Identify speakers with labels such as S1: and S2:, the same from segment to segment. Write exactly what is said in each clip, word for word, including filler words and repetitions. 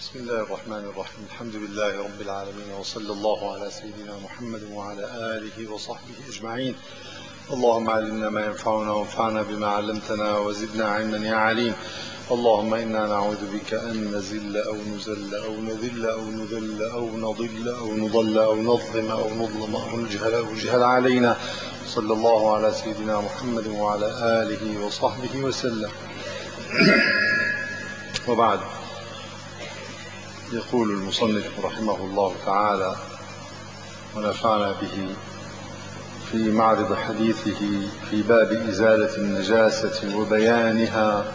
S1: بسم الله الرحمن الرحيم. الحمد لله رب العالمين، وصلى الله على سيدنا محمد وعلى آله وصحبه أجمعين. اللهم علمنا ما ينفعنا وانفعنا بما علمتنا وزدنا علما يا عليم. اللهم إنا نعوذ بك أن نزل أو نزل أو نذل أو نذل أو نضل أو نضل أو نظلم أو نظلم أو نجهل أو يجهل علينا. صلى الله على سيدنا محمد وعلى آله وصحبه وسلم. وبعد، يقول المصنف رحمه الله تعالى ونفعنا به في معرض حديثه في باب إزالة النجاسة وبيانها،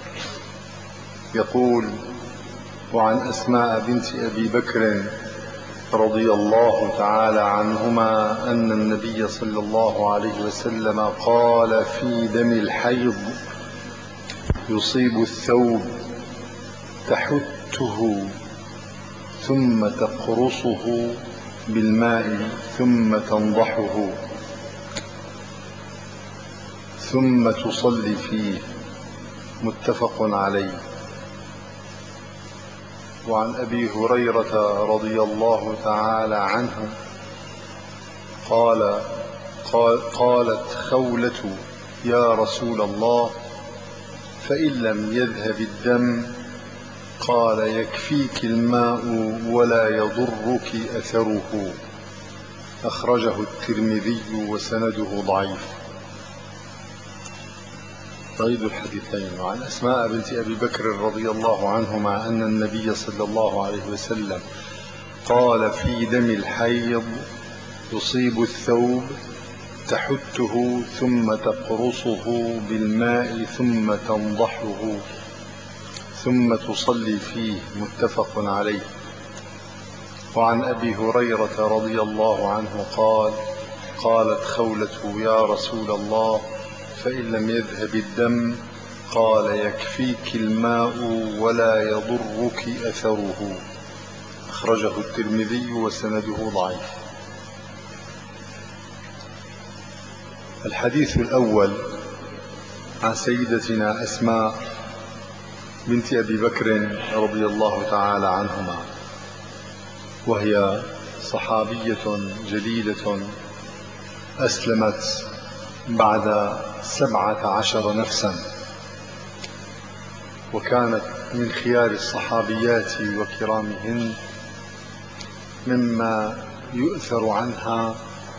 S1: يقول: وعن أسماء بنت أبي بكر رضي الله تعالى عنهما أن النبي صلى الله عليه وسلم قال في دم الحيض: يصيب الثوب تحته ثم تقرصه بالماء ثم تنضحه ثم تصلي فيه. متفق عليه. وعن أبي هريرة رضي الله تعالى عنه قال قال قالت خولة: يا رسول الله، فإن لم يذهب الدم؟ قال: يكفيك الماء ولا يضرك أثره. أخرجه الترمذي وسنده ضعيف. طيب الحديثين. وعن أسماء بنت أبي بكر رضي الله عنهما أن النبي صلى الله عليه وسلم قال في دم الحيض: يصيب الثوب تحته ثم تقرصه بالماء ثم تنضحه ثم تصلي فيه. متفق عليه. وعن أبي هريرة رضي الله عنه قال: قالت خولة: يا رسول الله، فإن لم يذهب الدم؟ قال: يكفيك الماء ولا يضرك أثره. أخرجه الترمذي وسنده ضعيف. الحديث الأول عن سيدتنا أسماء بنت أبي بكر رضي الله تعالى عنهما، وهي صحابية جليلة أسلمت بعد سبعة عشر نفسا، وكانت من خيار الصحابيات وكرامهن، مما يؤثر عنها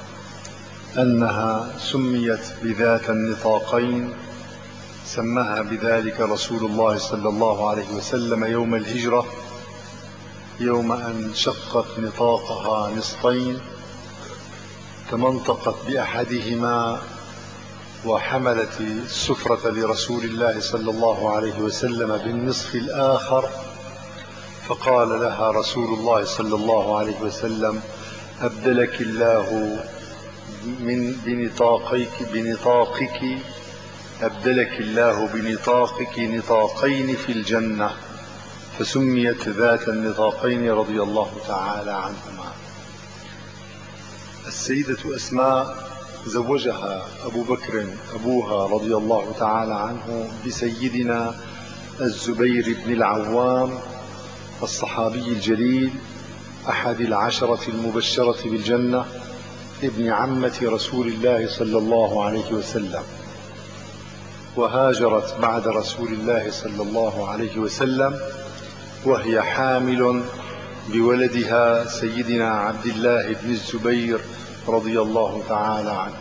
S1: أنها سميت بذات النطاقين. سماها بذلك رسول الله صلى الله عليه وسلم يوم الهجرة، يوم أن شقت نطاقها نصفين، تمنطقت بأحدهما وحملت السفرة لرسول الله صلى الله عليه وسلم بالنصف الآخر، فقال لها رسول الله صلى الله عليه وسلم: أبدلك الله من بنطاقك بنطاقك أبدلك الله بنطاقك نطاقين في الجنة. فسميت ذات النطاقين رضي الله تعالى عنهما. السيدة أسماء زوجها أبو بكر أبوها رضي الله تعالى عنه بسيدنا الزبير بن العوام الصحابي الجليل، أحد العشرة المبشرة بالجنة، ابن عمة رسول الله صلى الله عليه وسلم. وهاجرت بعد رسول الله صلى الله عليه وسلم وهي حامل بولدها سيدنا عبد الله بن الزبير رضي الله تعالى عنه.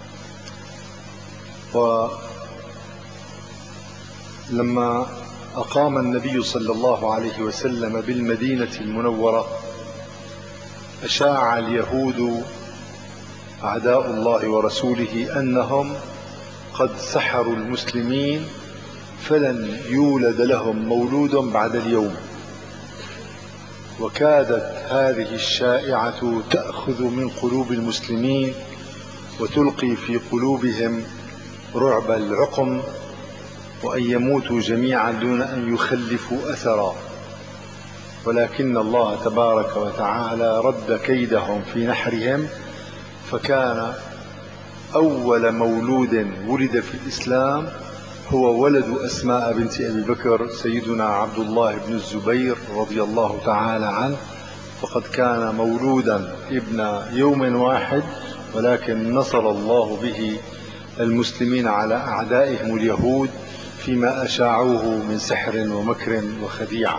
S1: ولما أقام النبي صلى الله عليه وسلم بالمدينة المنورة، أشاع اليهود أعداء الله ورسوله أنهم قد سحروا المسلمين، فلن يولد لهم مولود بعد اليوم. وكادت هذه الشائعة تأخذ من قلوب المسلمين وتلقي في قلوبهم رعب العقم، وأن يموتوا جميعا دون أن يخلفوا أثرا. ولكن الله تبارك وتعالى رد كيدهم في نحرهم، فكان أول مولود ولد في الإسلام هو ولد أسماء بنت أبي بكر سيدنا عبد الله بن الزبير رضي الله تعالى عنه، فقد كان مولودا ابن يوم واحد، ولكن نصر الله به المسلمين على أعدائهم اليهود فيما أشاعوه من سحر ومكر وخديعة.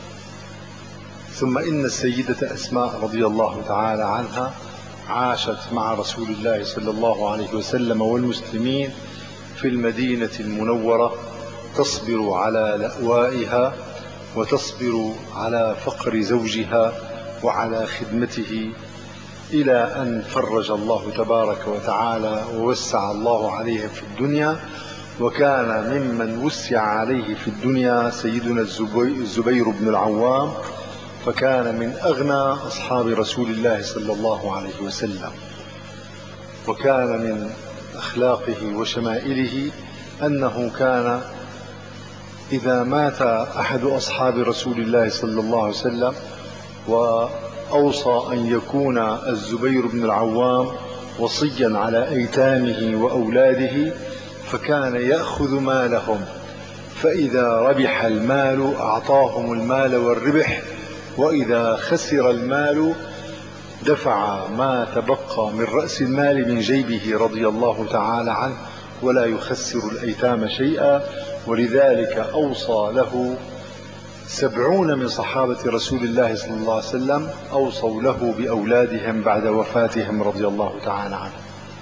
S1: ثم إن السيدة أسماء رضي الله تعالى عنها عاشت مع رسول الله صلى الله عليه وسلم والمسلمين في المدينة المنورة، تصبر على لأوائها وتصبر على فقر زوجها وعلى خدمته، إلى أن فرج الله تبارك وتعالى ووسع الله عليها في الدنيا. وكان ممن وسع عليه في الدنيا سيدنا الزبير بن العوام، فكان من أغنى أصحاب رسول الله صلى الله عليه وسلم. وكان من أخلاقه وشمائله أنه كان إذا مات أحد أصحاب رسول الله صلى الله عليه وسلم وأوصى أن يكون الزبير بن العوام وصيا على أيتامه وأولاده، فكان يأخذ مالهم، فإذا ربح المال أعطاهم المال والربح، وإذا خسر المال دفع ما تبقى من رأس المال من جيبه رضي الله تعالى عنه، ولا يخسر الأيتام شيئا. ولذلك أوصى له سبعون من صحابة رسول الله صلى الله عليه وسلم أوصوا له بأولادهم بعد وفاتهم رضي الله تعالى عنه.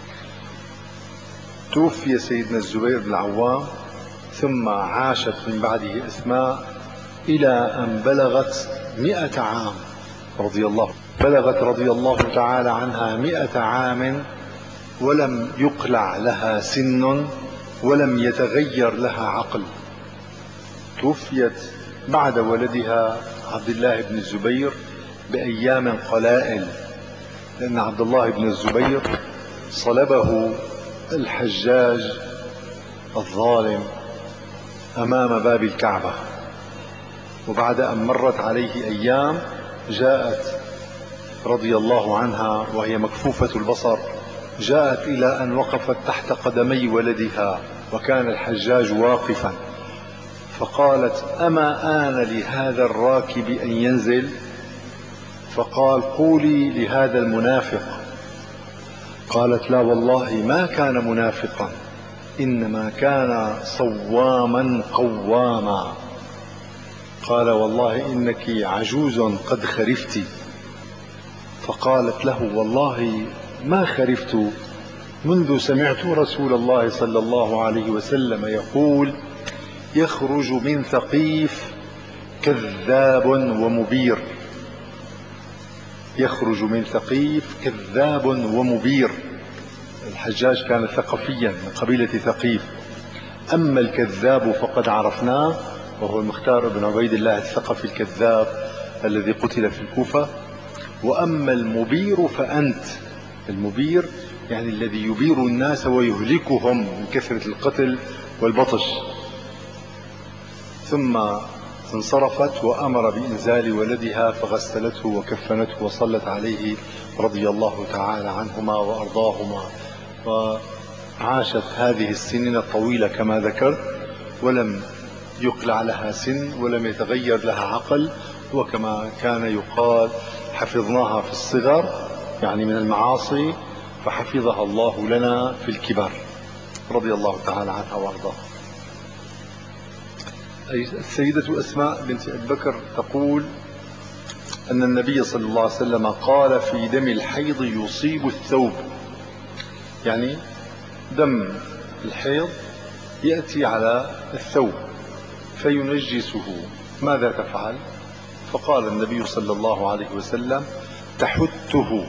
S1: توفي سيدنا الزبير بن العوام، ثم عاشت من بعده أسماء إلى أن بلغت مئة عام رضي الله بلغت رضي الله تعالى عنها مئة عام، ولم يقلع لها سن ولم يتغير لها عقل. توفيت بعد ولدها عبد الله بن الزبير بأيام قلائل، لأن عبد الله بن الزبير صلبه الحجاج الظالم أمام باب الكعبة، وبعد أن مرت عليه أيام جاءت رضي الله عنها وهي مكفوفة البصر، جاءت إلى أن وقفت تحت قدمي ولدها وكان الحجاج واقفا، فقالت: أما آن لهذا الراكب أن ينزل؟ فقال: قولي لهذا المنافق. قالت: لا والله ما كان منافقا، إنما كان صواما قواما. قال: والله إنك عجوز قد خرفت. فقالت له: والله ما خرفت، منذ سمعت رسول الله صلى الله عليه وسلم يقول: يخرج من ثقيف كذاب ومبير. يخرج من ثقيف كذاب ومبير. الحجاج كان ثقفيا من قبيلة ثقيف. أما الكذاب فقد عرفناه، وهو المختار بن عبيد الله الثقفي الكذاب الذي قتل في الكوفة. وأما المبير فأنت. المبير يعني الذي يبير الناس ويهلكهم من كثرة القتل والبطش. ثم انصرفت وأمر بإنزال ولدها فغسلته وكفنته وصلت عليه رضي الله تعالى عنهما وأرضاهما. وعاشت هذه السنين الطويلة كما ذكرت، ولم يقلع لها سن ولم يتغير لها عقل. وكما كان يقال: حفظناها في الصغر، يعني من المعاصي، فحفظها الله لنا في الكبر رضي الله تعالى عنها وارضاها. السيدة أسماء بنت أبي بكر تقول أن النبي صلى الله عليه وسلم قال: في دم الحيض يصيب الثوب، يعني دم الحيض يأتي على الثوب فينجسه، ماذا تفعل؟ فقال النبي صلى الله عليه وسلم: تحته.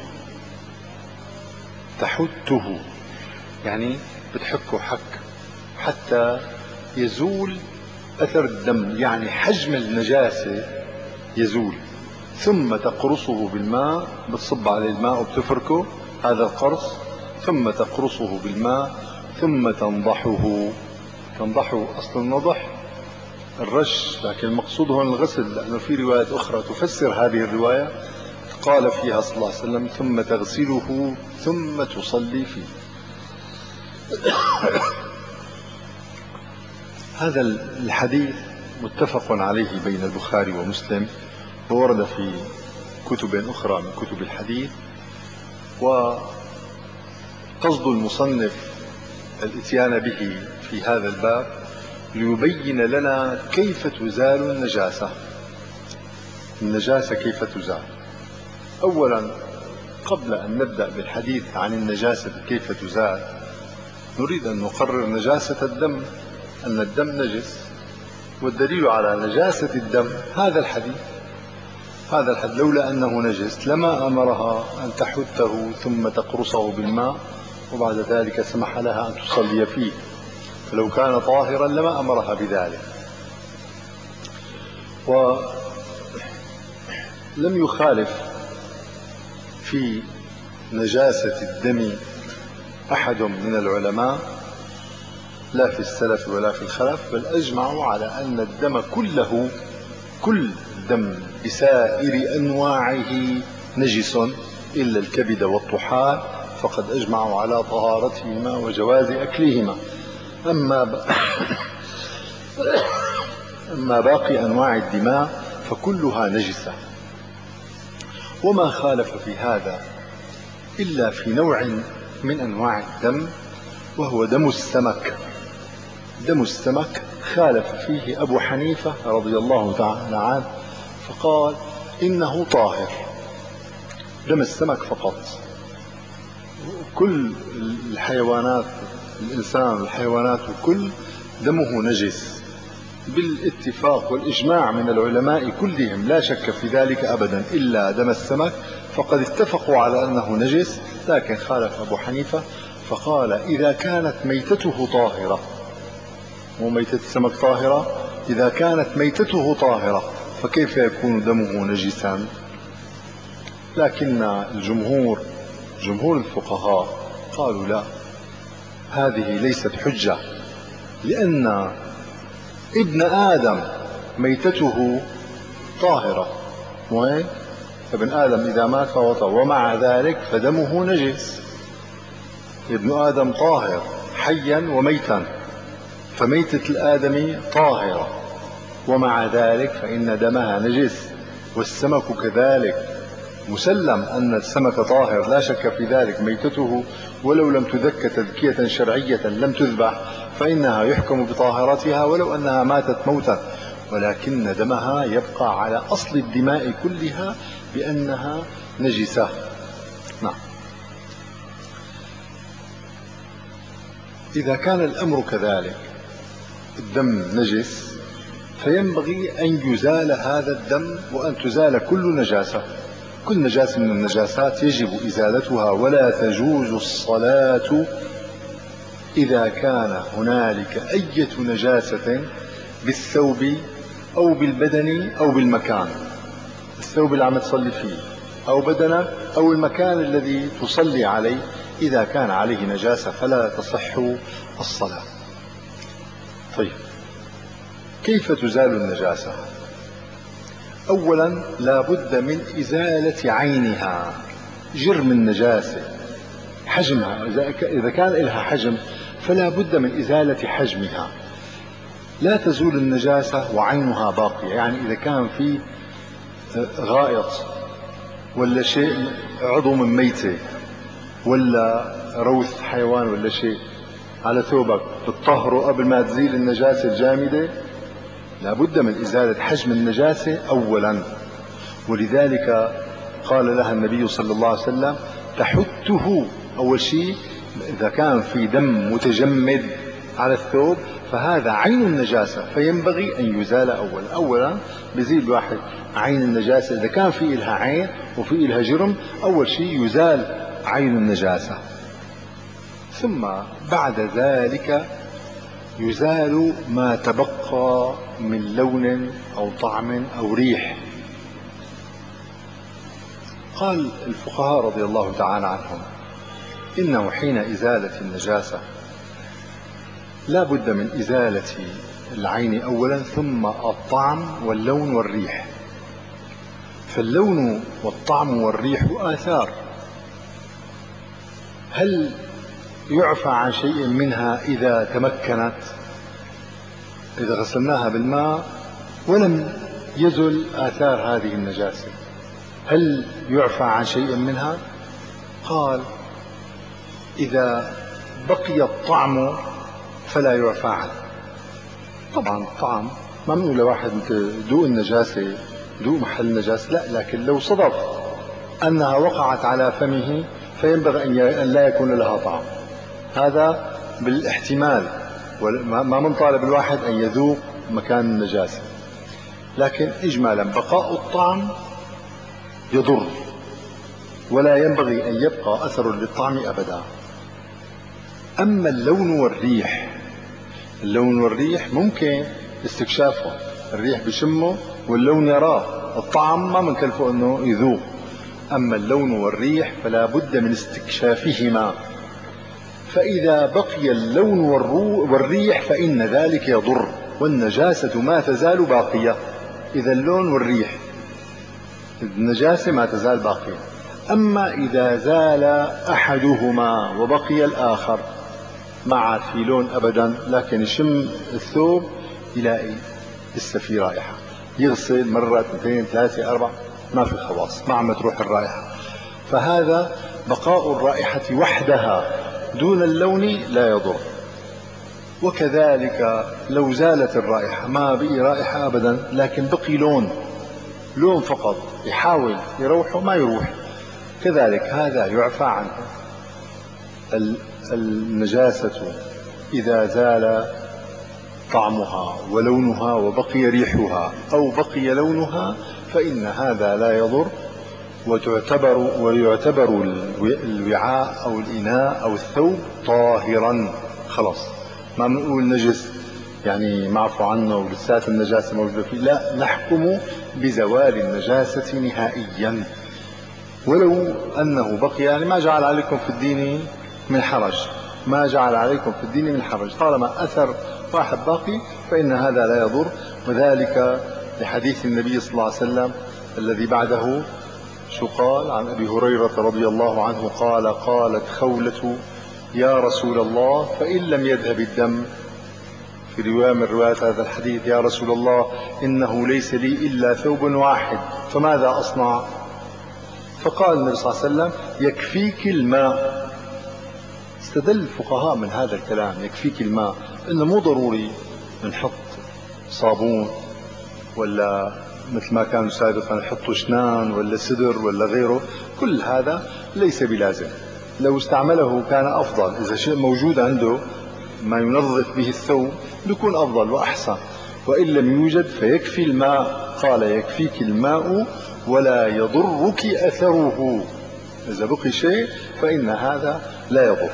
S1: تحته يعني بتحكه حك حتى يزول أثر الدم، يعني حجم النجاسة يزول. ثم تقرصه بالماء، بتصب عليه الماء وبتفركه هذا القرص، ثم تقرصه بالماء، ثم تنضحه. تنضحه أصل النضح الرش، لكن المقصود هون الغسل، لأنه في روايات أخرى تفسر هذه الرواية قال فيها صلى الله عليه وسلم: ثم تغسله ثم تصلي فيه. هذا الحديث متفق عليه بين البخاري ومسلم، وورد في كتب أخرى من كتب الحديث. وقصد المصنف الاتيان به في هذا الباب ليبين لنا كيف تزال النجاسة. النجاسة كيف تزال؟ أولا، قبل أن نبدأ بالحديث عن النجاسة كيف تزال، نريد أن نقرر نجاسة الدم، أن الدم نجس، والدليل على نجاسة الدم هذا الحديث. هذا الحديث لولا أنه نجس لما أمرها أن تحته ثم تقرصه بالماء وبعد ذلك سمح لها أن تصلي فيه، فلو كان طاهرا لما أمرها بذلك. ولم يخالف في نجاسة الدم أحد من العلماء، لا في السلف ولا في الخلف، بل أجمعوا على أن الدم كله، كل الدم بسائر أنواعه نجس إلا الكبد والطحال، فقد أجمعوا على طهارتهما وجواز أكلهما. أما ب... أما باقي أنواع الدماء فكلها نجسة. وما خالف في هذا إلا في نوع من أنواع الدم، وهو دم السمك. دم السمك خالف فيه أبو حنيفة رضي الله تعالى عنه، فقال إنه طاهر. دم السمك فقط، كل الحيوانات، الإنسان والحيوانات وكل دمه نجس بالاتفاق والإجماع من العلماء كلهم، لا شك في ذلك أبدا، إلا دم السمك فقد اتفقوا على أنه نجس. لكن خالف أبو حنيفة فقال إذا كانت ميتته طاهرة، وميتة السمك طاهرة، إذا كانت ميتته طاهرة فكيف يكون دمه نجسا؟ لكن الجمهور، جمهور الفقهاء قالوا لا، هذه ليست حجة، لأن ابن آدم ميتته طاهرة، وين؟ ابن آدم إذا مات فهو طاهر، ومع ذلك فدمه نجس. ابن آدم طاهر حيا وميتا، فميتة الآدمي طاهرة، ومع ذلك فإن دمها نجس. والسمك كذلك، مسلم أن السمك طاهر لا شك في ذلك، ميتته ولو لم تذك تذكية شرعية لم تذبح فإنها يحكم بطاهرتها ولو أنها ماتت موتا، ولكن دمها يبقى على أصل الدماء كلها بأنها نجسة. نعم. إذا كان الأمر كذلك، الدم نجس، فينبغي أن يزال هذا الدم وأن تزال كل نجاسة. كل نجاسة من النجاسات يجب إزالتها، ولا تجوز الصلاة إذا كان هنالك أي نجاسة بالثوب أو بالبدن أو بالمكان. الثوب اللي عم تصلي فيه أو بدنك أو المكان الذي تصلي عليه، إذا كان عليه نجاسة فلا تصح الصلاة. طيب، كيف تزال النجاسة؟ أولا لا بد من إزالة عينها، جرم النجاسة، حجمها، إذا كان لها حجم فلا بد من إزالة حجمها. لا تزول النجاسة وعينها باقية، يعني إذا كان في غائط ولا شيء، عضو من ميتة ولا روث حيوان ولا شيء على ثوبك، تطهره قبل ما تزيل النجاسة الجامدة. لا بد من إزالة حجم النجاسة أولا، ولذلك قال لها النبي صلى الله عليه وسلم تحته أول شيء. إذا كان في دم متجمد على الثوب فهذا عين النجاسة، فينبغي أن يزال أولا. أولا بزيل واحد عين النجاسة، إذا كان في إلها عين وفي إلها جرم، أول شيء يزال عين النجاسة، ثم بعد ذلك يزال ما تبقى من لون أو طعم أو ريح. قال الفقهاء رضي الله تعالى عنهم إنه حين إزالة النجاسة لا بد من إزالة العين أولا، ثم الطعم واللون والريح. فاللون والطعم والريح آثار، هل يعفى عن شيء منها إذا تمكنت؟ إذا غسلناها بالماء ولم يزل آثار هذه النجاسة هل يعفى عن شيء منها؟ قال إذا بقي الطعم فلا يعفى عنه. طبعا الطعم ما بنقول لواحد دوق النجاسة دوق محل النجاسة، لا، لكن لو صدف أنها وقعت على فمه فينبغي أن لا يكون لها طعم، هذا بالاحتمال، ما منطالب الواحد أن يذوق مكان النجاسة. لكن إجمالا بقاء الطعم يضر ولا ينبغي أن يبقى أثر للطعم أبدا. أما اللون والريح، اللون والريح ممكن استكشافه، الريح بشمه واللون يراه، الطعم ما منكلفه أنه يذوق. أما اللون والريح فلا بد من استكشافهما، فإذا بقي اللون والريح فإن ذلك يضر، والنجاسة ما تزال باقية. إذا اللون والريح النجاسة ما تزال باقية. أما إذا زال أحدهما وبقي الآخر ما عاد في لون أبدا، لكن يشم الثوب يلاقي لسه في رائحة، يغسل مرة اثنتين ثلاثة أربعة ما في خلاص، ما عم تروح الرائحة، فهذا بقاء الرائحة وحدها دون اللون لا يضر. وكذلك لو زالت الرائحة ما بقي رائحة أبدا، لكن بقي لون لون فقط يحاول يروحه ما يروح، كذلك هذا يعفى عنه. النجاسة إذا زال طعمها ولونها وبقي ريحها أو بقي لونها فإن هذا لا يضر، وتعتبر ويعتبر الوعاء أو الإناء أو الثوب طاهرا خلاص، ما بنقول نجس يعني معفو عنه ولسات النجاسة موجودة فيه، لا، نحكم بزوال النجاسة نهائيا ولو أنه بقي. يعني ما جعل عليكم في الدين من حرج، ما جعل عليكم في الدين من حرج، طالما أثر واحد باقي فإن هذا لا يضر. وذلك لحديث النبي صلى الله عليه وسلم الذي بعده، شو قال؟ عن أبي هريرة رضي الله عنه قال: قالت خولة يا رسول الله فإن لم يذهب الدم، في رواية من روايات هذا الحديث: يا رسول الله إنه ليس لي إلا ثوب واحد فماذا أصنع؟ فقال النبي صلى الله عليه وسلم: يكفيك الماء. استدل الفقهاء من هذا الكلام يكفيك الماء إنه مو ضروري نحط صابون ولا مثل ما كانوا سابقا يحطوا شنان ولا سدر ولا غيره، كل هذا ليس بلازم. لو استعمله كان أفضل، إذا شيء موجود عنده ما ينظف به الثوب بيكون أفضل وأحسن، وإن لم يوجد فيكفي الماء. قال: يكفيك الماء ولا يضرك أثره، إذا بقي شيء فإن هذا لا يضر.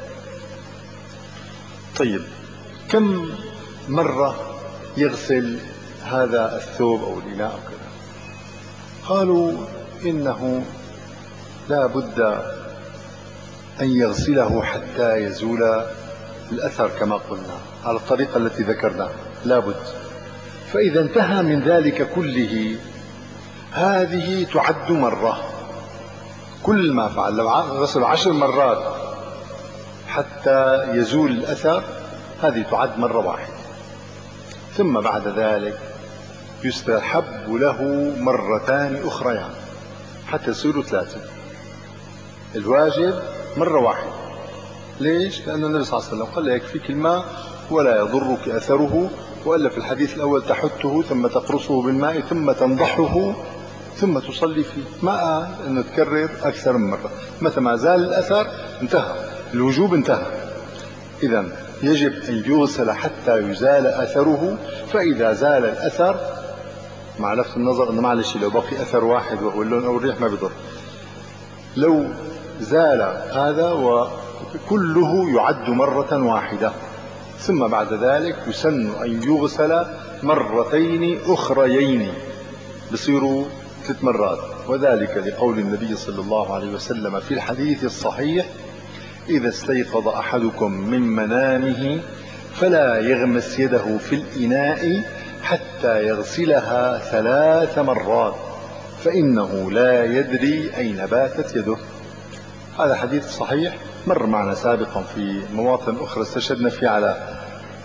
S1: طيب، كم مرة يغسل هذا الثوب أو الإناء أو كذا؟ قالوا إنه لا بد أن يغسله حتى يزول الأثر كما قلنا على الطريقة التي ذكرنا، لا بد. فإذا انتهى من ذلك كله هذه تعد مرة، كل ما فعل لو غسل عشر مرات حتى يزول الأثر هذه تعد مرة واحدة. ثم بعد ذلك يستحب له مرتان أخريان حتى يصيروا ثلاثة. الواجب مرة واحدة. ليش؟ لأن النبي صلى الله عليه وسلم قال: يكفيك الماء ولا يضرك أثره، وإلا في الحديث الأول تحته ثم تقرصه بالماء ثم تنضحه ثم تصلي فيه، ما قال أنه تكرر أكثر من مرة. متى ما زال الأثر انتهى الوجوب، انتهى. إذن يجب أن يغسل حتى يزال أثره. فإذا زال الأثر، مع لفت النظر أنه معلش لو بقي أثر واحد وهو اللون أو الريح ما بيضر، لو زال هذا وكله يعد مرة واحدة. ثم بعد ذلك يسن أن يغسل مرتين أخريين، بصيروا ثلاث مرات، وذلك لقول النبي صلى الله عليه وسلم في الحديث الصحيح: إذا استيقظ أحدكم من منامه فلا يغمس يده في الإناء حتى يغسلها ثلاث مرات فإنه لا يدري أين باتت يده. هذا حديث صحيح مر معنا سابقا في مواطن أخرى استشهدنا فيه على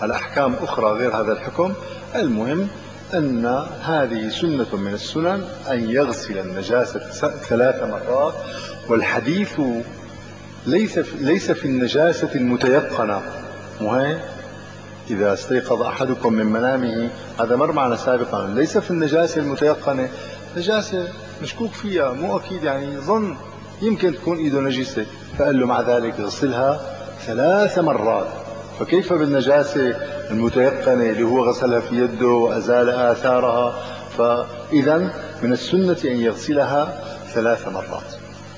S1: على أحكام أخرى غير هذا الحكم. المهم أن هذه سنة من السنن أن يغسل النجاسة ثلاث مرات. والحديث ليس في, ليس في النجاسة المتيقنة. مهم إذا استيقظ أحدكم من منامه، هذا مر معنا سابقا، ليس في النجاسة المتيقنة، نجاسة مشكوك فيها مو أكيد، يعني ظن يمكن تكون إيده نجسة، فقال له مع ذلك اغسلها ثلاث مرات. فكيف بالنجاسة المتيقنة اللي هو غسلها في يده وأزال آثارها؟ فإذا من السنة أن يغسلها ثلاث مرات.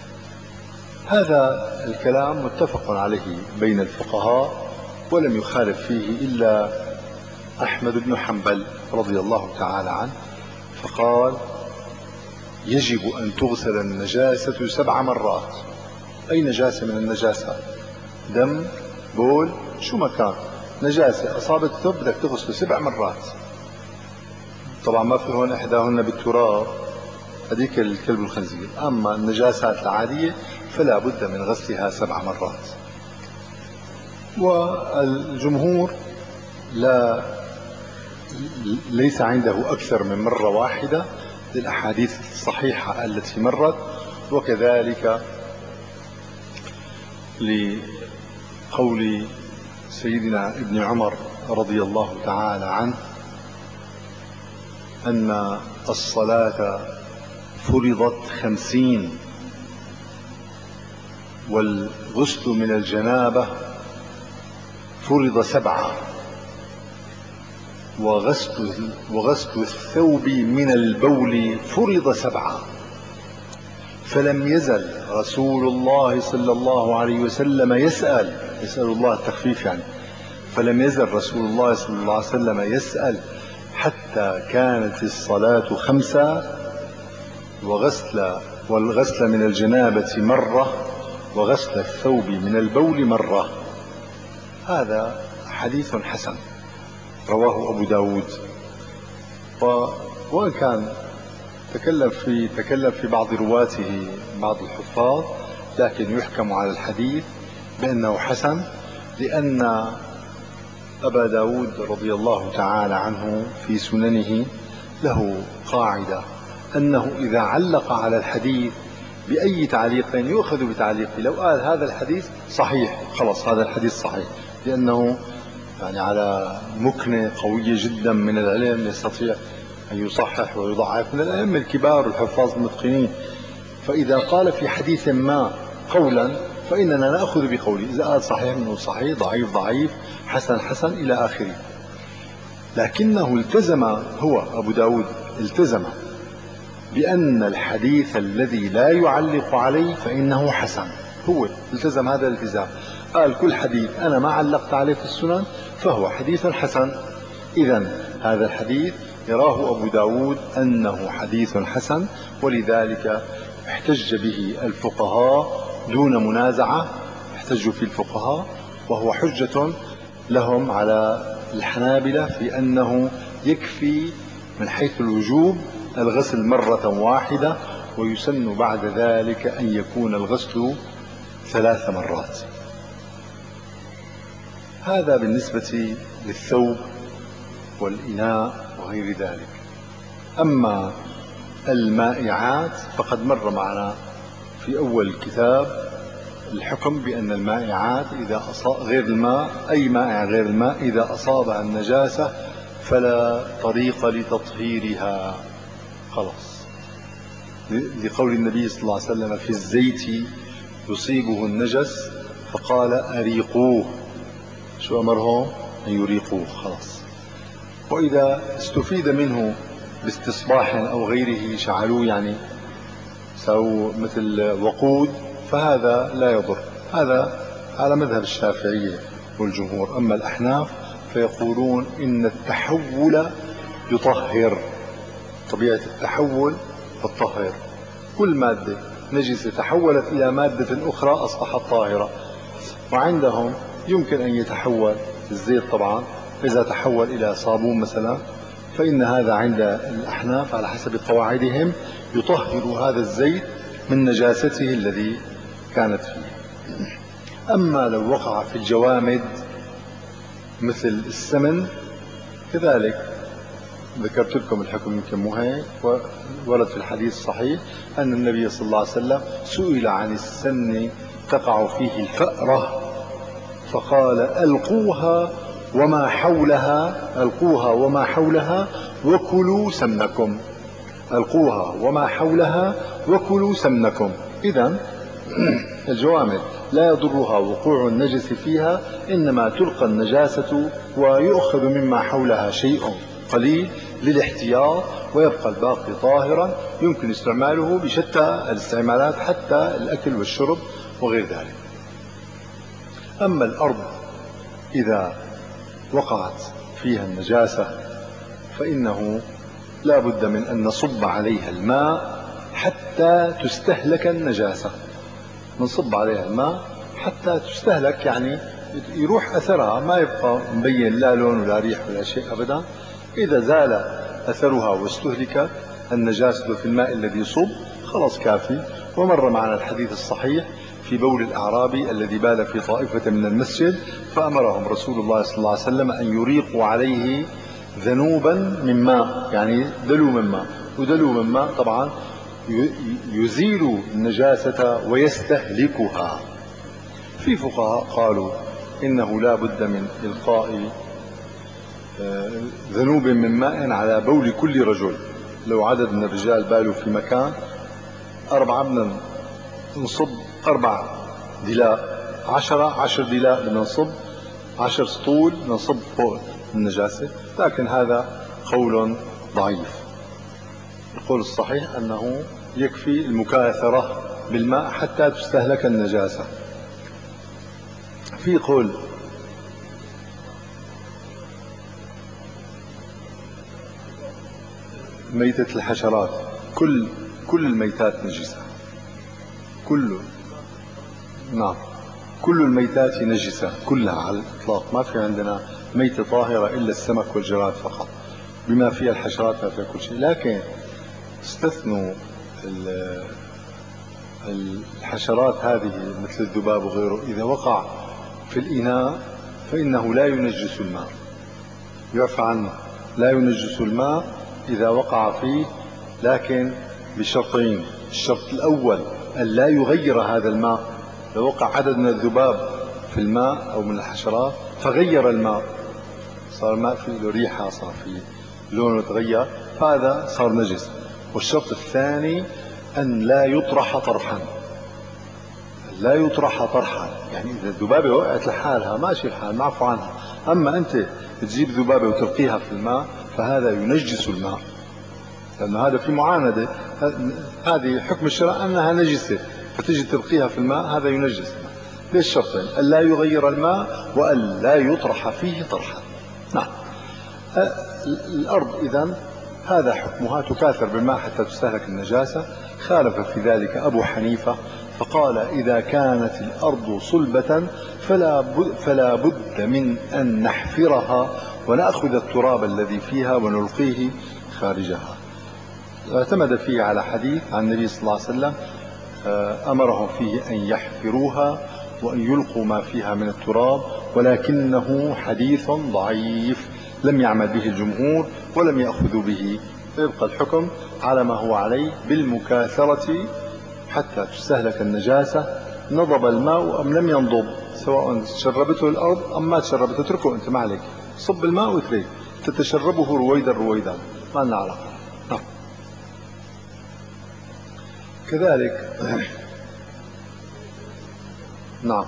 S1: هذا الكلام متفق عليه بين الفقهاء، ولم يخالف فيه إلا أحمد بن حنبل رضي الله تعالى عنه، فقال يجب أن تغسل النجاسة سبع مرات. أي نجاسة من النجاسات، دم، بول، شو ما كان نجاسة أصابت الثوب بدك تغسله سبع مرات. طبعا ما في هون إحداهن بالتراب، هذيك الكلب الخنزير. أما النجاسات العادية فلا بد من غسلها سبع مرات. والجمهور لا ليس عنده أكثر من مرة واحدة للأحاديث الصحيحة التي مرت، وكذلك لقول سيدنا ابن عمر رضي الله تعالى عنه أن الصلاة فرضت خمسين، والغسل من الجنابة فرض سبعة، وغسل, وغسل الثوب من البول فرض سبعة. فلم يزل رسول الله صلى الله عليه وسلم يسأل يسأل الله التخفيف يعني فلم يزل رسول الله صلى الله عليه وسلم يسأل حتى كانت الصلاة خمسة، وغسل والغسل من الجنابة مرة، وغسل الثوب من البول مرة. هذا حديث حسن رواه أبو داود. وإن كان تكلم في تكلم في بعض رواته بعض الحفاظ، لكن يحكم على الحديث بأنه حسن، لأن أبا داود رضي الله تعالى عنه في سننه له قاعدة أنه إذا علق على الحديث بأي تعليق يؤخذ بتعليقه. لو قال هذا الحديث صحيح خلاص هذا الحديث صحيح، لأنه يعني على مكنة قوية جدا من العلم، يستطيع أن يصحح ويضعف، من الأئمة الكبار والحفاظ المتقنين. فإذا قال في حديث ما قولا فإننا نأخذ بقوله، إذا قال صحيح منه صحيح، ضعيف ضعيف، حسن حسن إلى آخره. لكنه التزم، هو أبو داود التزم بأن الحديث الذي لا يعلق عليه فإنه حسن. هو التزم هذا الالتزام، قال كل حديث أنا ما علقت عليه في السنن فهو حديث حسن. إذن هذا الحديث يراه أبو داود أنه حديث حسن، ولذلك احتج به الفقهاء دون منازعة، احتجوا في الفقهاء، وهو حجة لهم على الحنابلة في أنه يكفي من حيث الوجوب الغسل مرة واحدة، ويسن بعد ذلك أن يكون الغسل ثلاث مرات. هذا بالنسبة للثوب والإناء وغير ذلك. أما المائعات فقد مر معنا في أول الكتاب الحكم بأن المائعات إذا أصاب غير الماء، أي مائع غير الماء إذا أصابها النجاسة فلا طريق لتطهيرها خلاص، لقول النبي صلى الله عليه وسلم في الزيت يصيبه النجس فقال أريقوه. شو أمرهم؟ أن يريقوه خلاص. وإذا استفيد منه باستصباح أو غيره شعلوه، يعني سووا مثل وقود، فهذا لا يضر. هذا على مذهب الشافعية والجمهور. أما الأحناف فيقولون إن التحول يطهر، طبيعة التحول تطهر. كل مادة نجسة تحولت إلى مادة أخرى أصبحت طاهرة. وعندهم يمكن أن يتحول الزيت، طبعا إذا تحول إلى صابون مثلا فإن هذا عند الأحناف على حسب قواعدهم يطهر هذا الزيت من نجاسته الذي كانت فيه. أما لو وقع في الجوامد مثل السمن كذلك. ذكرت لكم الحكم يمكن مو هيك، ورد في الحديث الصحيح أن النبي صلى الله عليه وسلم سئل عن السمن تقع فيه الفأرة فقال ألقوها وما حولها، ألقوها وما حولها وكلوا سمنكم، ألقوها وما حولها وكلوا سمنكم. إذن الجوامد لا يضرها وقوع النجس فيها، إنما تلقى النجاسة ويؤخذ مما حولها شيء قليل للاحتياط، ويبقى الباقي طاهرا يمكن استعماله بشتى الاستعمالات حتى الأكل والشرب وغير ذلك. أما الأرض إذا وقعت فيها النجاسة فإنه لا بد من أن نصب عليها الماء حتى تستهلك النجاسة، نصب عليها الماء حتى تستهلك، يعني يروح أثرها، ما يبقى مبين لا لون ولا ريح ولا شيء أبدا. إذا زال أثرها واستهلك النجاسة في الماء الذي صب خلاص كافي. ومر معنا الحديث الصحيح في بول الأعرابي الذي بال في طائفة من المسجد، فأمرهم رسول الله صلى الله عليه وسلم أن يريقوا عليه ذنوبا من ماء، يعني دلو من ماء، ودلو من ماء طبعا يزيل النجاسة ويستهلكها. في فقهاء قالوا إنه لا بد من إلقاء ذنوب من ماء على بول كل رجل. لو عدد من الرجال بالوا في مكان أربعة بدنا نصب أربع دلاء، عشرة عشر دلاء بدنا نصب، عشر سطول نصب فوق النجاسة، لكن هذا قول ضعيف. القول الصحيح أنه يكفي المكاثرة بالماء حتى تستهلك النجاسة. في قول ميتة الحشرات، كل كل الميتات نجسة، كل نعم كل الميتات نجسة كلها على الإطلاق، ما في عندنا ميتة طاهرة إلا السمك والجراد فقط، بما فيها الحشرات ما فيها كل شيء. لكن استثنوا الحشرات هذه مثل الذباب وغيره، إذا وقع في الإناء فإنه لا ينجس الماء، يعفى عنه، لا ينجس الماء إذا وقع فيه، لكن بشرطين. الشرط الأول أن لا يغير هذا الماء. لو وقع عدد من الذباب في الماء أو من الحشرات فغير الماء، صار الماء فيه له ريحة، صار فيه لونه تغير، هذا صار نجس. والشرط الثاني أن لا يطرح طرحا، لا يطرح طرحا، يعني إذا الذبابة وقعت لحالها ماشي الحال معفو عنها، أما أنت تجيب ذبابة وتلقيها في الماء فهذا ينجس الماء، لأن هذا في معاندة، هذه حكم الشرع أنها نجسة، فتجي تلقيها في الماء هذا ينجس الماء. ليش شرطين؟ أن لا يغير الماء وأن لا يطرح فيه طرحا. نعم. الأرض إذن هذا حكمها، تكاثر بالماء حتى تستهلك النجاسة. خالف في ذلك أبو حنيفة فقال إذا كانت الأرض صلبة فلا بد, فلا بد من أن نحفرها ونأخذ التراب الذي فيها ونلقيه خارجها. اعتمد فيه على حديث عن النبي صلى الله عليه وسلم أمرهم فيه أن يحفروها وأن يلقوا ما فيها من التراب، ولكنه حديث ضعيف لم يعمل به الجمهور ولم يأخذوا به، فيبقى الحكم على ما هو عليه بالمكاثرة حتى تستهلك النجاسة، نضب الماء أم لم ينضب، سواء شربته الأرض أم ما تشربته، اتركه أنت ما عليك، صب الماء واترك تتشربه رويدا رويدا، ما لنا علاقة. نعم. كذلك نعم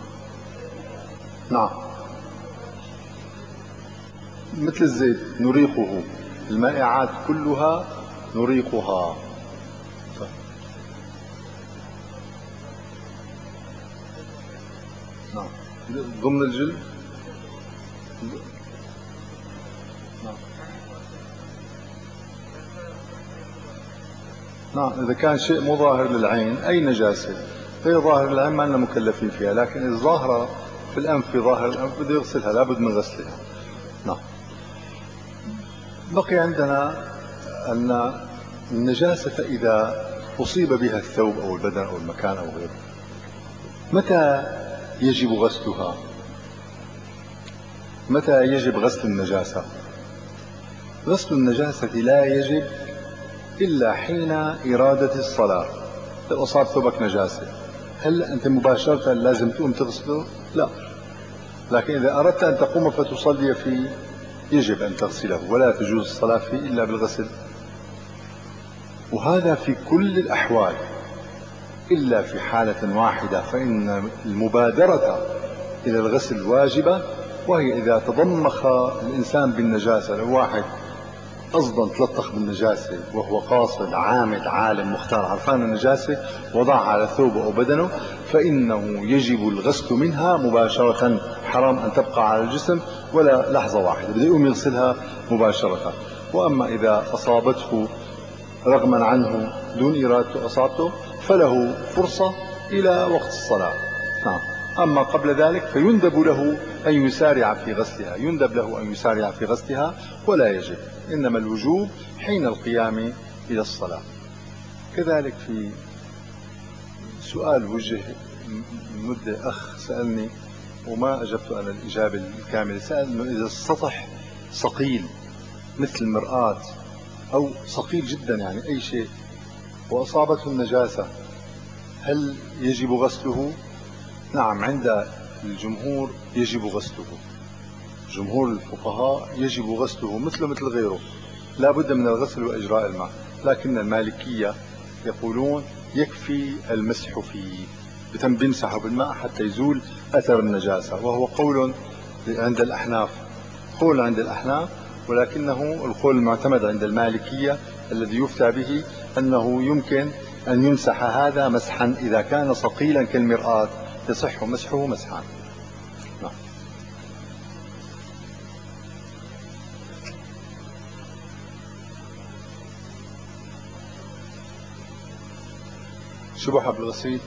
S1: نعم مثل الزيت نريقه، المائعات كلها نريقها. نعم ضمن الجلد. نعم نعم إذا كان شيء مو ظاهر للعين، أي نجاسة هي ظاهر للعين ما لنا مكلفين فيها، لكن الظاهرة في الأنف، في ظاهر الأنف بده يغسلها، لابد من غسلها. نعم. بقي عندنا أن النجاسة إذا أصيب بها الثوب أو البدن أو المكان أو غيره، متى يجب غسلها؟ متى يجب غسل النجاسة؟ غسل النجاسة لا يجب إلا حين إرادة الصلاة. لو أصاب ثوبك نجاسة، هل أنت مباشرة لازم تقوم تغسله؟ لا، لكن إذا أردت أن تقوم فتصلي فيه يجب أن تغسله، ولا تجوز الصلاة فيه إلا بالغسل. وهذا في كل الأحوال إلا في حالة واحدة، فإن المبادرة إلى الغسل واجبة، وهي إذا تضمخ الإنسان بالنجاسة. لو واحد قصدا تلطخ بالنجاسة وهو قاصد عامد عالم مختار عرفان النجاسة وضعها على ثوبه أو بدنه، فإنه يجب الغسل منها مباشرة، حرام أن تبقى على الجسم ولا لحظة واحدة، بده يقوم يغسلها مباشرة. وأما إذا أصابته رغما عنه دون إرادته أصابته، فله فرصة إلى وقت الصلاة. نعم. أما قبل ذلك فيندب له أن يسارع في غسلها، يندب له أن يسارع في غسلها ولا يجب، إنما الوجوب حين القيام إلى الصلاة. كذلك في سؤال وجه مدة أخ سألني وما أجبت أنا الإجابة الكاملة. سأل إنه إذا السطح ثقيل مثل المرآة أو ثقيل جدا يعني أي شيء وأصابته النجاسة، هل يجب غسله؟ نعم، عند الجمهور يجب غسله. جمهور الفقهاء يجب غسله مثله مثل غيره، لا بد من الغسل وإجراء الماء. لكن المالكية يقولون يكفي المسح فيه، بتمسحه بالماء حتى يزول أثر النجاسة، وهو قول عند الأحناف، قول عند الأحناف، ولكنه القول المعتمد عند المالكية الذي يفتى به أنه يمكن أن يمسح هذا مسحا إذا كان ثقيلا كالمرآة، يصح مسحه مسحا. نعم. شو حبل الغسيل؟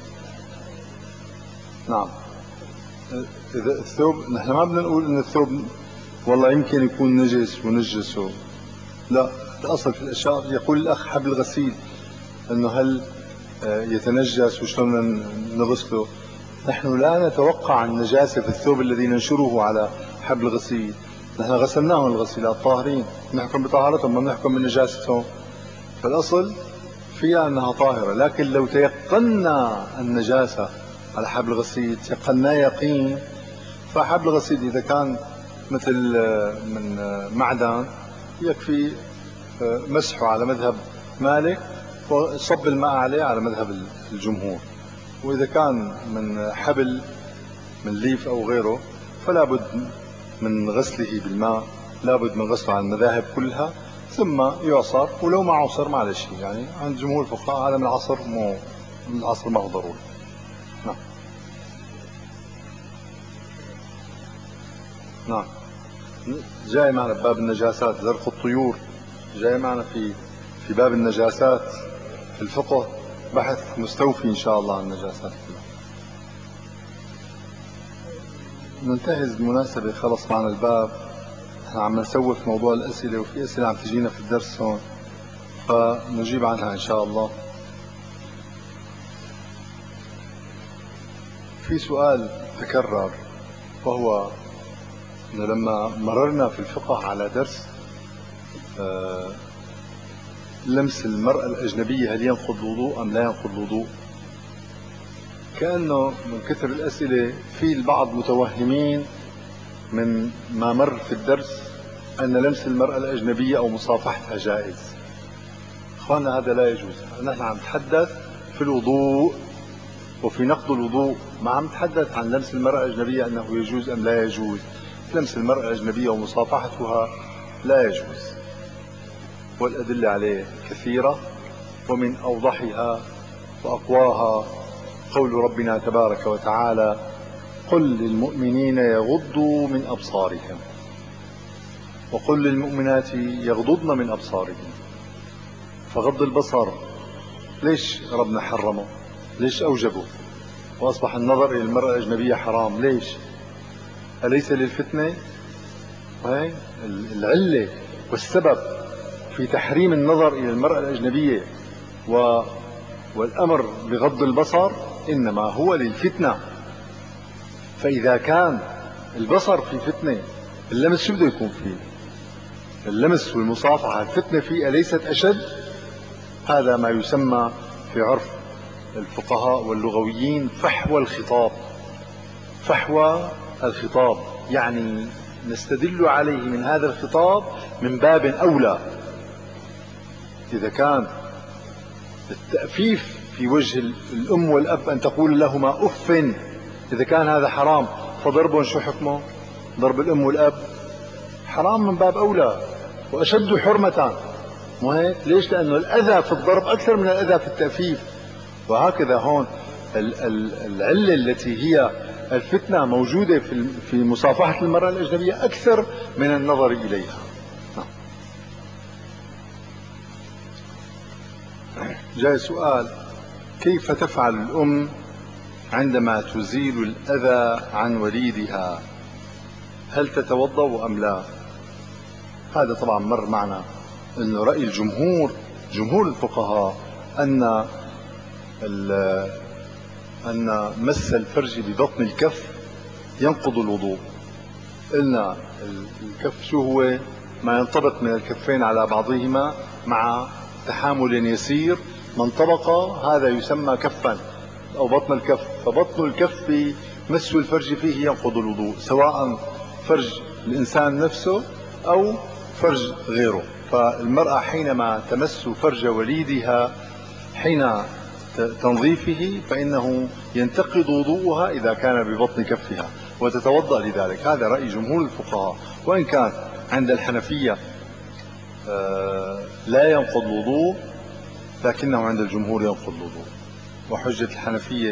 S1: نعم. إذا الثوب، نحن ما بدنا نقول إن الثوب والله يمكن يكون نجس ونجسه، لا، الأصل في الأشياء يقول الأخ حبل الغسيل أنه هل يتنجس وشلون نغسله. نحن لا نتوقع النجاسة في الثوب الذي ننشره على حبل الغسيل، نحن غسلناهم الغسيلات طاهرين، نحكم بطهارتهم ما نحكم بنجاستهم، فالأصل فيها أنها طاهرة. لكن لو تيقنا النجاسة على حبل الغسيل، تيقنا يقين، فحبل الغسيل إذا كان مثل من معدن يكفي مسحه على مذهب مالك وصب الماء عليه على مذهب الجمهور. وإذا كان من حبل من ليف أو غيره فلا بد من غسله بالماء، لا بد من غسله على المذاهب كلها ثم يعصر، ولو ما عصر معلش يعني عند جمهور الفقهاء هذا من العصر مو من العصر ما هو ضروري. نعم. نعم. جاي معنا بباب النجاسات زرق الطيور، جاي معنا في في باب النجاسات في الفقه بحث مستوفي إن شاء الله عن النجاسات كلها. ننتهز المناسبة خلص معنا الباب، احنا عم نسوف موضوع الأسئلة وفي أسئلة عم تجينا في الدرس هون فنجيب عنها إن شاء الله. في سؤال تكرر، وهو إنه لما مررنا في الفقه على درس آه لمس المرأة الأجنبية هل ينقض الوضوء أم لا ينقض الوضوء، كأنه من كثر الأسئلة في البعض متوهمين من ما مر في الدرس أن لمس المرأة الأجنبية أو مصافحتها جائز. أخوانا هذا لا يجوز، نحن عم نتحدث في الوضوء وفي نقض الوضوء، ما عم نتحدث عن لمس المرأة الأجنبية أنه يجوز أم لا يجوز. لمس المرأة الأجنبية ومصافحتها لا يجوز، والأدلة عليه كثيرة، ومن أوضحها وأقواها قول ربنا تبارك وتعالى: قل للمؤمنين يغضوا من أبصارهم وقل للمؤمنات يغضضن من أبصارهن. فغض البصر ليش ربنا حرمه؟ ليش أوجبه وأصبح النظر إلى المرأة الأجنبية حرام؟ ليش؟ أليس للفتنة؟ هاي العلة والسبب في تحريم النظر إلى المرأة الأجنبية و... والأمر بغض البصر إنما هو للفتنة. فإذا كان البصر في فتنة اللمس شو بده يكون فيه؟ اللمس والمصافحة الفتنة فيه أليست أشد؟ هذا ما يسمى في عرف الفقهاء واللغويين فحوى الخطاب. فحوى الخطاب يعني نستدل عليه من هذا الخطاب من باب أولى. إذا كان التأفيف في وجه الأم والأب أن تقول لهما أف، إذا كان هذا حرام فضرب شو حكمه؟ ضرب الأم والأب حرام من باب أولى وأشد حرمة. مو هيك؟ ليش؟ لأنه الأذى في الضرب أكثر من الأذى في التأفيف. وهكذا هون العلة التي هي الفتنة موجودة في مصافحة المرأة الأجنبية أكثر من النظر إليها. جاء سؤال: كيف تفعل الأم عندما تزيل الأذى عن وليدها؟ هل تتوضأ أم لا؟ هذا طبعا مر معنا أنه رأي الجمهور، جمهور الفقهاء، أن أن مس الفرج ببطن الكف ينقض الوضوء. قلنا الكف شو هو؟ ما ينطبق من الكفين على بعضهما مع تحامل يسير، ما انطبق هذا يسمى كفا أو بطن الكف. فبطن الكف مس الفرج فيه ينقض الوضوء، سواء فرج الإنسان نفسه أو فرج غيره. فالمرأة حينما تمس فرج وليدها حين تنظيفه فإنه ينتقض وضوءها إذا كان ببطن كفها وتتوضأ لذلك. هذا رأي جمهور الفقهاء، وإن كان عند الحنفية لا ينقض وضوء، لكنه عند الجمهور ينقض وضوء. وحجة الحنفية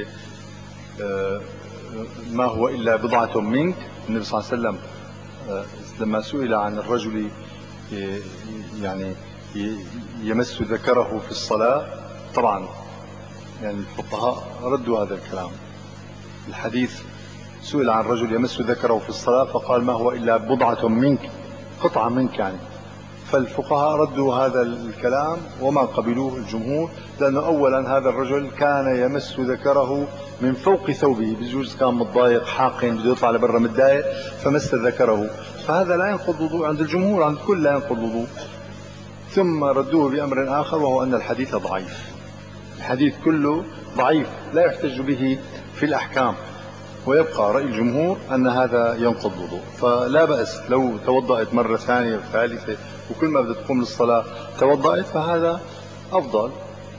S1: ما هو إلا بضعة منك. النبي صلى الله عليه وسلم لما سئل عن الرجل يعني يمس ذكره في الصلاة، طبعا يعني الفقهاء ردوا هذا الكلام. الحديث سئل عن رجل يمس ذكره في الصلاة فقال ما هو إلا بضعة منك، قطعة منك يعني. فالفقهاء ردوا هذا الكلام وما قبلوه الجمهور، لأنه أولا هذا الرجل كان يمس ذكره من فوق ثوبه، بجوز كان متضايق حاقن بده يطلع لبرا متضايق فمس ذكره، فهذا لا ينقض وضوء عند الجمهور، عند الكل لا ينقض وضوء. ثم ردوه بأمر آخر وهو أن الحديث ضعيف. الحديث كله ضعيف لا يحتج به في الأحكام، ويبقى رأي الجمهور أن هذا ينقض وضوء. فلا بأس لو توضأت مرة ثانية وثالثة وكل ما بدها تقوم للصلاة توضأت، فهذا أفضل.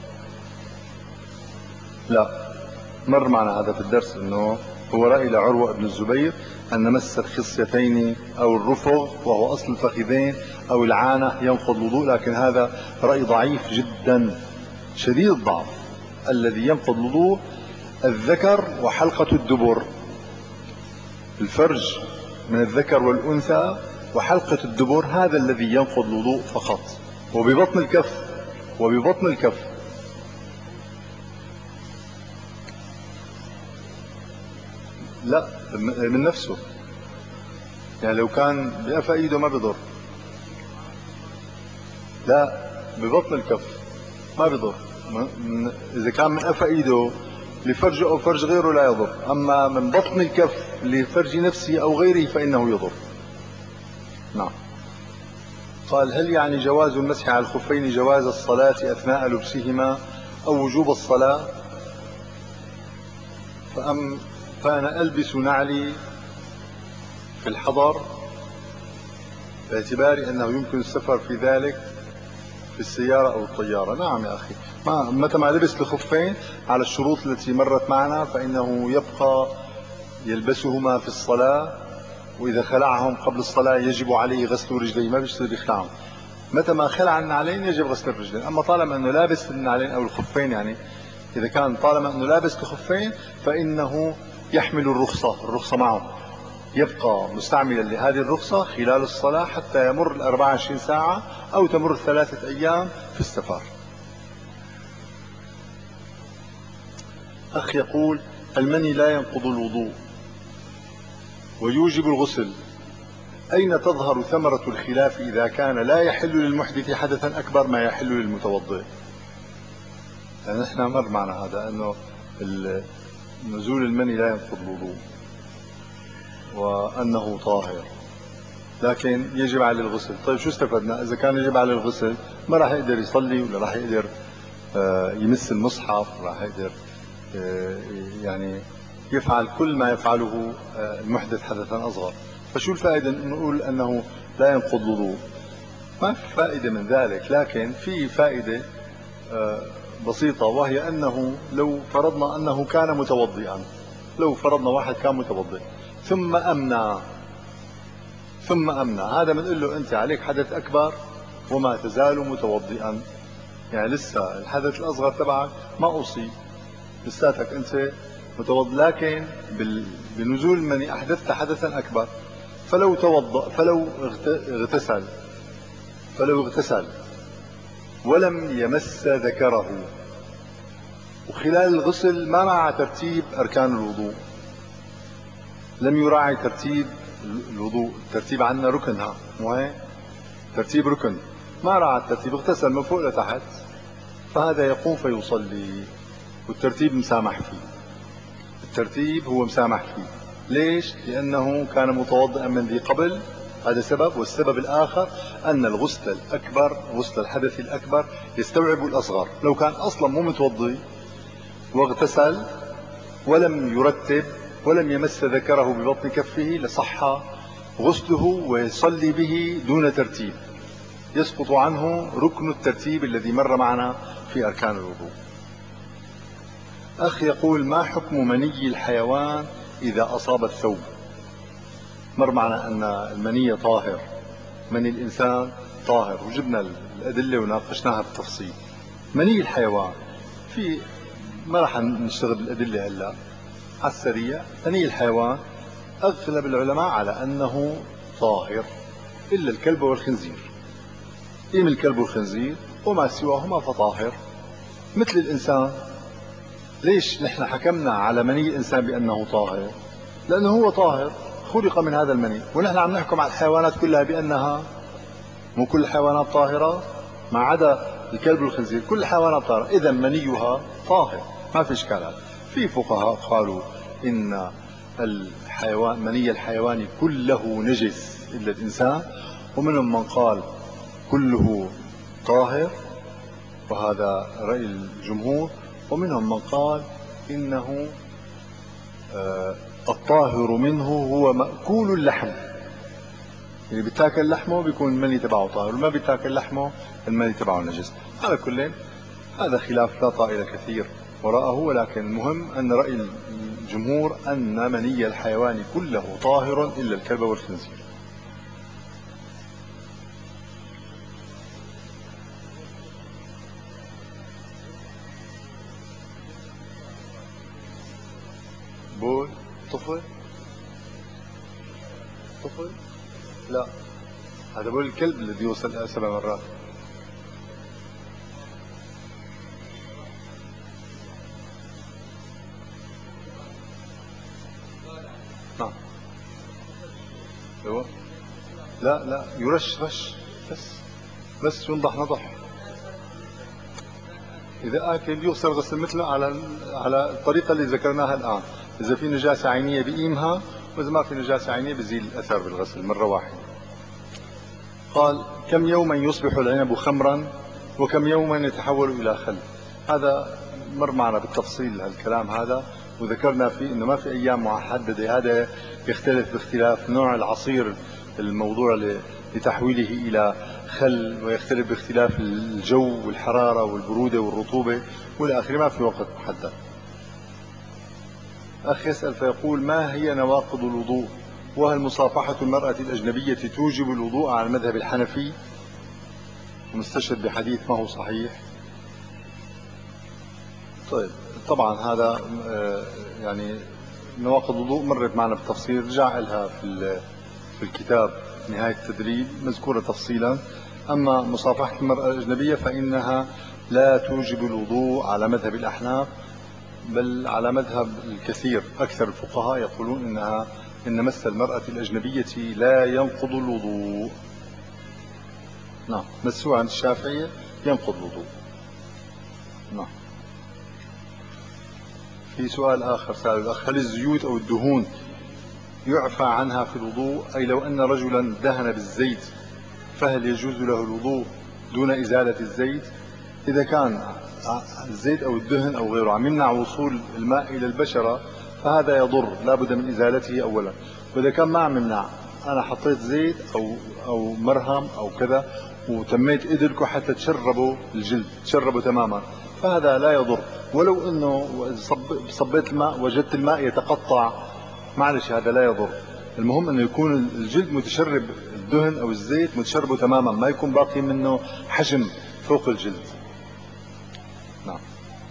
S1: لا، مر معنا هذا في الدرس أنه هو رأي لعروة بن الزبير أن مس الخصيتين أو الرفغ وهو أصل الفخذين أو العانة ينقض الوضوء، لكن هذا رأي ضعيف جدا شديد الضعف. الذي ينقض الوضوء الذكر وحلقة الدبر، الفرج من الذكر والأنثى وحلقة الدبر، هذا الذي ينقض الوضوء فقط. وببطن الكف، وببطن الكف لا، من نفسه يعني لو كان بقفا ايده ما بضر. لا، ببطن الكف ما بضر. اذا كان من قفا ايده لفرج او فرج غيره لا يضر، اما من بطن الكف لفرج نفسه او غيره فانه يضر. نعم. قال: هل يعني جواز المسح على الخفين جواز الصلاة اثناء لبسهما او وجوب الصلاة؟ فأم فانا البس نعلي في الحضر باعتبار انه يمكن السفر في ذلك في السيارة او الطيارة. نعم يا اخي، ما متى ما لبس الخفين على الشروط التي مرت معنا فانه يبقى يلبسهما في الصلاة، واذا خلعهم قبل الصلاة يجب عليه غسل رجليه، ما بيصير يخلعهم. متى ما خلع النعلين يجب غسل الرجلين. اما طالما انه لابس النعلين او الخفين، يعني اذا كان طالما انه لابس الخفين فانه يحمل الرخصة، الرخصة معه، يبقى مستعملا لهذه الرخصة خلال الصلاة حتى يمر الأربع وعشرين ساعة أو تمر ثلاثة أيام في السفر. أخ يقول: المني لا ينقض الوضوء ويوجب الغسل، أين تظهر ثمرة الخلاف إذا كان لا يحل للمحدث حدثا أكبر ما يحل للمتوضئ؟ يعني نحن مر معنا هذا أنه نزول المني لا ينقض الوضوء وأنه طاهر. لكن يجب عليه الغسل. طيب شو استفدنا؟ إذا كان يجب عليه الغسل ما راح يقدر يصلي، ولا راح يقدر يمس المصحف، راح يقدر يعني يفعل كل ما يفعله المحدث حدثا أصغر. فشو الفائدة أن نقول أنه لا ينقض الوضوء؟ ما في فائدة من ذلك، لكن في فائدة بسيطة، وهي أنه لو فرضنا أنه كان متوضئا، لو فرضنا واحد كان متوضئ ثم أمنى ثم أمنى هذا بنقول له أنت عليك حدث أكبر وما تزال متوضئا، يعني لسه الحدث الأصغر تبعك ما أصيب، لساتك أنت متوضئ، لكن بنزول المني أحدثت حدثا أكبر. فلو توضأ فلو اغتسل فلو اغتسل ولم يمس ذكره، وخلال الغسل ما مع ترتيب أركان الوضوء، لم يراعي ترتيب الوضوء، الترتيب عندنا ركنها مو هيك؟ ترتيب ركن، ما راعى الترتيب، اغتسل من فوق لتحت، فهذا يقوم فيصلي، والترتيب مسامح فيه، الترتيب هو مسامح فيه. ليش؟ لأنه كان متوضئا من ذي قبل، هذا سبب. والسبب الآخر أن الغسل الأكبر، غسل الحدث الأكبر يستوعب الأصغر. لو كان أصلا مو متوضئ واغتسل ولم يرتب ولم يمس ذكره ببطن كفه لصح غسله ويصلي به دون ترتيب، يسقط عنه ركن الترتيب الذي مر معنا في أركان الوضوء. أخ يقول: ما حكم مني الحيوان إذا أصاب الثوب؟ مر معنا أن المني طاهر، مني الإنسان طاهر، وجبنا الأدلة وناقشناها بالتفصيل. مني الحيوان في ما راح نشتغل بالأدلة هلا على السريع. مني الحيوان أغلب العلماء على أنه طاهر إلا الكلب والخنزير. إيه من الكلب والخنزير وما سواهما فطاهر مثل الإنسان. ليش نحن حكمنا على مني الإنسان بأنه طاهر؟ لأنه هو طاهر، خلق من هذا المني، ونحن عم نحكم على الحيوانات كلها بأنها، مو كل الحيوانات طاهرة ما عدا الكلب والخنزير، كل الحيوانات طاهرة، إذا منيها طاهر ما في إشكالات. في فقهاء قالوا إن الحيوان مني الحيوان كله نجس إلا الإنسان، ومنهم من قال كله طاهر وهذا رأي الجمهور، ومنهم من قال إنه آه الطاهر منه هو مأكول اللحم، يعني بتاكل لحمه بيكون المني تبعه طاهر، وما بتاكل لحمه المني تبعه نجس. على كل هذا خلاف لا طائل كثير وراءه، ولكن المهم أن رأي الجمهور أن مني الحيوان كله طاهر إلا الكلب والخنزير. بول طفل طفل لا، هذا بول الكلب الذي يوصل سبع مرات. نعم ايوه، لا لا يرش رش بس بس ينضح نضح. اذا اكل يغسل غسل مثله على على الطريقه اللي ذكرناها الان. اذا في نجاسه عينيه بقيمها، واذا ما في نجاسه عينيه بزيل الاثر بالغسل مره واحده. قال: كم يوما يصبح العنب خمرا وكم يوما يتحول الى خل؟ هذا مر معنا بالتفصيل الكلام هذا، وذكرنا فيه انه ما في ايام محدده، هذا يختلف باختلاف نوع العصير الموضوع لتحويله الى خل، ويختلف باختلاف الجو والحراره والبروده والرطوبه والى اخره، ما في وقت محدد. اخ يسال فيقول: ما هي نواقض الوضوء؟ وهل مصافحه المراه الاجنبيه توجب الوضوء على المذهب الحنفي؟ ومستشهد بحديث ما هو صحيح. طيب طبعا هذا يعني نواقض الوضوء مرت معنا بالتفصيل، رجع لها في في الكتاب نهاية التدريب مذكورة تفصيلا. أما مصافحة المرأة الأجنبية فإنها لا توجب الوضوء على مذهب الأحناف، بل على مذهب الكثير أكثر الفقهاء يقولون إنها إن مس المرأة الأجنبية لا ينقض الوضوء. نعم، مسوها عند الشافعية ينقض الوضوء. نعم. في سؤال آخر سأل الأخ: هل الزيوت أو الدهون يعفى عنها في الوضوء، أي لو أن رجلا دهن بالزيت فهل يجوز له الوضوء دون إزالة الزيت؟ إذا كان الزيت أو الدهن أو غيره عم يمنع وصول الماء إلى البشرة فهذا يضر، لا بد من إزالته أولا. وإذا كان ما عم يمنع، أنا حطيت زيت أو أو مرهم أو كذا وتميت إيدكم حتى تشربوا الجلد، تشربوا تماما، فهذا لا يضر. ولو أنه صب صبيت الماء وجدت الماء يتقطع، معلش هذا لا يضر. المهم أنه يكون الجلد متشرب، الدهن أو الزيت متشربه تماما، ما يكون باقي منه حجم فوق الجلد. نعم.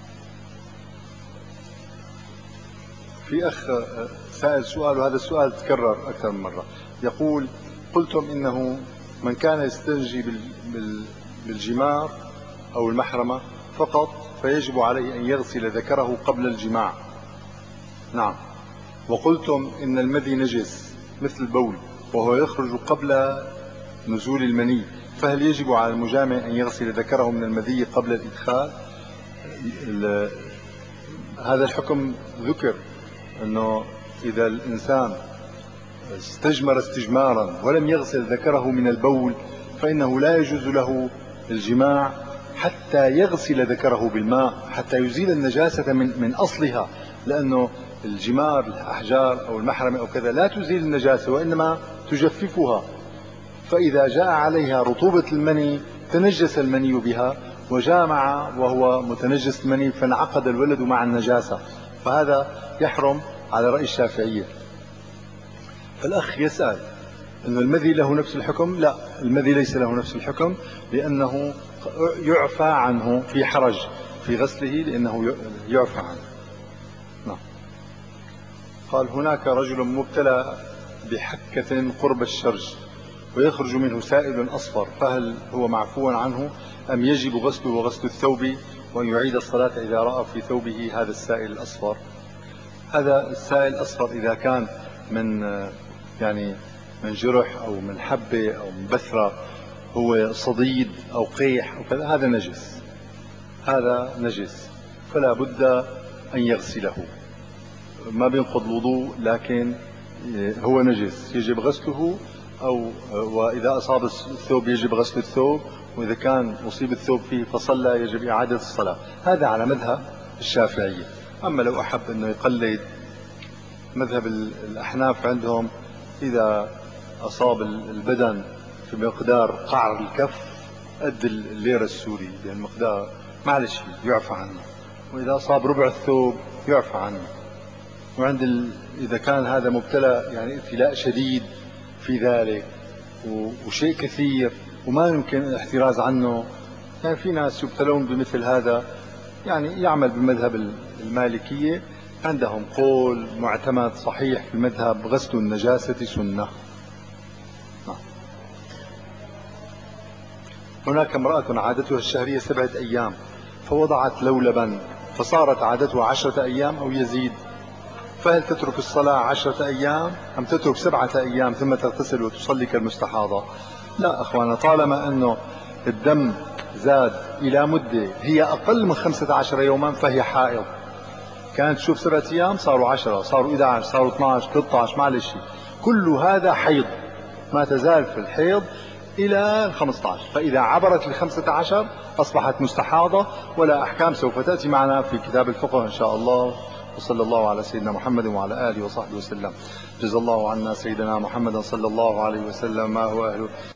S1: في أخ سأل سؤال، وهذا السؤال تكرر أكثر من مرة، يقول: قلتم إنه من كان يستنجي بالجمار أو المحرمة فقط فيجب عليه أن يغسل ذكره قبل الجماع. نعم. وقلتم إن المذي نجس مثل البول وهو يخرج قبل نزول المني، فهل يجب على المجامع أن يغسل ذكره من المذي قبل الإدخال؟ هذا الحكم ذكر أنه إذا الإنسان استجمر استجمارا ولم يغسل ذكره من البول فإنه لا يجوز له الجماع حتى يغسل ذكره بالماء، حتى يزيل النجاسة من من أصلها، لأنه الجمار الأحجار أو المحرمة أو كذا لا تزيل النجاسة وإنما تجففها، فإذا جاء عليها رطوبة المني تنجس المني بها وجامع وهو متنجس المني فانعقد الولد مع النجاسة، فهذا يحرم على رأي الشافعية. فالأخ يسأل أن المذي له نفس الحكم؟ لا، المذي ليس له نفس الحكم، لأنه يعفى عنه، في حرج في غسله لأنه يعفى عنه. نعم. قال: هناك رجل مبتلى بحكة قرب الشرج ويخرج منه سائل أصفر، فهل هو معفو عنه أم يجب غسله وغسل الثوب وأن يعيد الصلاة إذا رأى في ثوبه هذا السائل الأصفر؟ هذا السائل الأصفر إذا كان من يعني من جرح أو من حبة أو من بثرة، هو صديد أو قيح أو كذا، هذا نجس، هذا نجس، فلا بد أن يغسله، ما بينقض الوضوء لكن هو نجس يجب غسله، أو وإذا أصاب الثوب يجب غسل الثوب، وإذا كان أصيب الثوب فيه فصلى يجب إعادة الصلاة. هذا على مذهب الشافعية. أما لو أحب أنه يقلد مذهب الأحناف، عندهم إذا أصاب البدن في مقدار قعر الكف قد الليرة السوري بهالمقدار معلش يعفى عنه، وإذا أصاب ربع الثوب يعفى عنه. وعند ال... إذا كان هذا مبتلى يعني ابتلاء شديد في ذلك وشيء كثير وما يمكن الاحتراز عنه، يعني في ناس يبتلون بمثل هذا، يعني يعمل بمذهب المالكية، عندهم قول معتمد صحيح في المذهب: غسل النجاسة سنة. هناك امرأة عادتها الشهرية سبعة أيام فوضعت لولبا فصارت عادتها عشرة أيام أو يزيد، فهل تترك الصلاة عشرة أيام أم تترك سبعة أيام ثم تغتسل وتصلي كالمستحاضة؟ لا أخوانا، طالما أنه الدم زاد إلى مدة هي أقل من خمسة عشر يوما فهي حائض. كانت تشوف سبعة أيام صاروا عشرة، صاروا إحدى عشر، صاروا اثني عشر، ثلاثة عشر، معلش، كل هذا حيض، ما تزال في الحيض إلى الخمسة عشر، فإذا عبرت الخمسة عشر أصبحت مستحاضة، ولا أحكام سوف تأتي معنا في كتاب الفقه إن شاء الله. وصلى الله على سيدنا محمد وعلى آله وصحبه وسلم. جزا الله عنا سيدنا محمد صلى الله عليه وسلم ما هو أهله.